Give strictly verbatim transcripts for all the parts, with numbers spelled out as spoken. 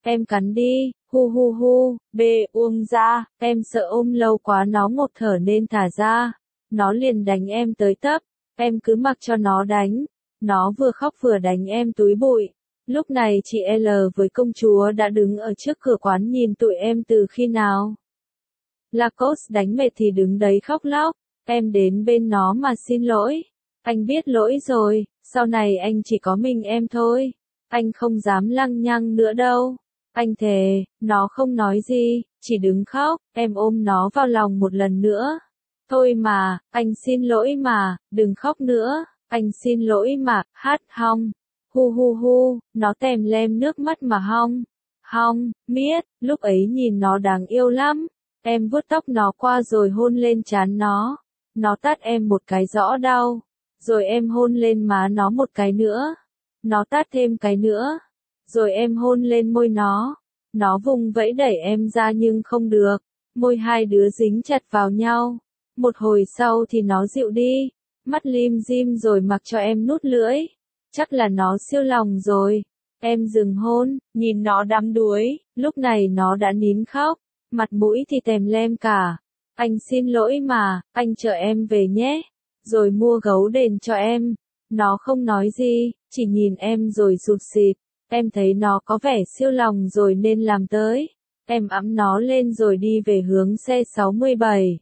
em cắn đi, hu hu hu, B uông ra, em sợ ôm lâu quá nó ngột thở nên thả ra. Nó liền đánh em tới tấp, em cứ mặc cho nó đánh. Nó vừa khóc vừa đánh em túi bụi. Lúc này chị L với công chúa đã đứng ở trước cửa quán nhìn tụi em từ khi nào. Lacoste đánh mệt thì đứng đấy khóc lóc, em đến bên nó mà xin lỗi. Anh biết lỗi rồi, sau này anh chỉ có mình em thôi. Anh không dám lăng nhăng nữa đâu. Anh thề, nó không nói gì, chỉ đứng khóc, em ôm nó vào lòng một lần nữa. Thôi mà, anh xin lỗi mà, đừng khóc nữa, anh xin lỗi mà, hát hong. Hu hu hu, nó tèm lem nước mắt mà hong. Hong, miết, lúc ấy nhìn nó đáng yêu lắm. Em vuốt tóc nó qua rồi hôn lên trán nó. Nó tát em một cái rõ đau. Rồi em hôn lên má nó một cái nữa. Nó tát thêm cái nữa. Rồi em hôn lên môi nó. Nó vùng vẫy đẩy em ra nhưng không được. Môi hai đứa dính chặt vào nhau. Một hồi sau thì nó dịu đi. Mắt lim dim rồi mặc cho em nút lưỡi. Chắc là nó siêu lòng rồi. Em dừng hôn, nhìn nó đắm đuối. Lúc này nó đã nín khóc. Mặt mũi thì tèm lem cả. Anh xin lỗi mà, anh chở em về nhé. Rồi mua gấu đền cho em. Nó không nói gì, chỉ nhìn em rồi sụt sịt. Em thấy nó có vẻ siêu lòng rồi nên làm tới. Em ẵm nó lên rồi đi về hướng xe sáu mươi bảy.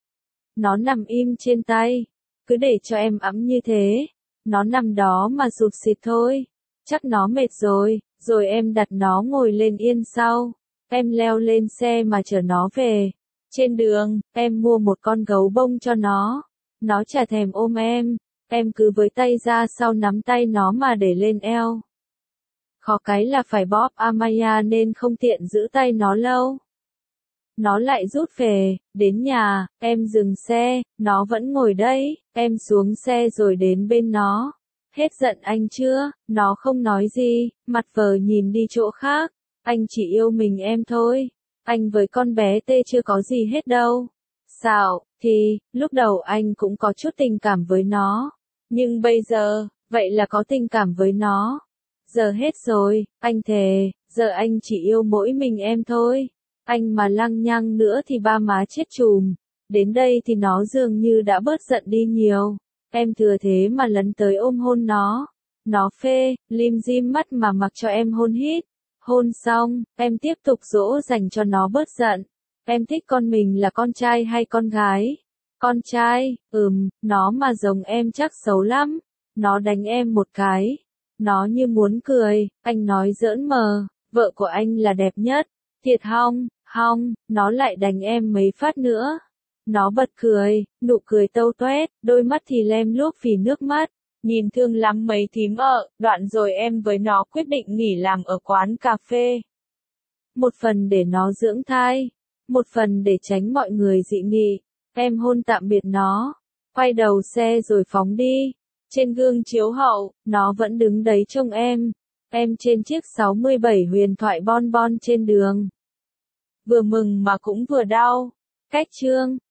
Nó nằm im trên tay. Cứ để cho em ẵm như thế. Nó nằm đó mà sụt sịt thôi. Chắc nó mệt rồi, rồi em đặt nó ngồi lên yên sau. Em leo lên xe mà chở nó về. Trên đường, em mua một con gấu bông cho nó. Nó chả thèm ôm em. Em cứ với tay ra sau nắm tay nó mà để lên eo. Khó cái là phải bóp Amaya nên không tiện giữ tay nó lâu. Nó lại rút về, đến nhà, em dừng xe, nó vẫn ngồi đấy, em xuống xe rồi đến bên nó. Hết giận anh chưa? Nó không nói gì, mặt vờ nhìn đi chỗ khác. Anh chỉ yêu mình em thôi. Anh với con bé tê chưa có gì hết đâu. Sao, thì, lúc đầu anh cũng có chút tình cảm với nó. Nhưng bây giờ, vậy là có tình cảm với nó. Giờ hết rồi, anh thề, giờ anh chỉ yêu mỗi mình em thôi. Anh mà lăng nhăng nữa thì ba má chết chùm. Đến đây thì nó dường như đã bớt giận đi nhiều. Em thừa thế mà lấn tới ôm hôn nó. Nó phê, lim dim mắt mà mặc cho em hôn hít. Hôn xong, em tiếp tục dỗ dành cho nó bớt giận. Em thích con mình là con trai hay con gái? Con trai, ừm, nó mà giống em chắc xấu lắm. Nó đánh em một cái. Nó như muốn cười, anh nói giỡn mờ, vợ của anh là đẹp nhất. Thiệt hong, hong, nó lại đánh em mấy phát nữa. Nó bật cười, nụ cười tâu toét, đôi mắt thì lem luốc vì nước mắt. Nhìn thương lắm mấy thím ợ, đoạn rồi em với nó quyết định nghỉ làm ở quán cà phê. Một phần để nó dưỡng thai, một phần để tránh mọi người dị nghị. Em hôn tạm biệt nó, quay đầu xe rồi phóng đi. Trên gương chiếu hậu, nó vẫn đứng đấy trông em. Em trên chiếc sáu mươi bảy huyền thoại bon bon trên đường. Vừa mừng mà cũng vừa đau. Cách chương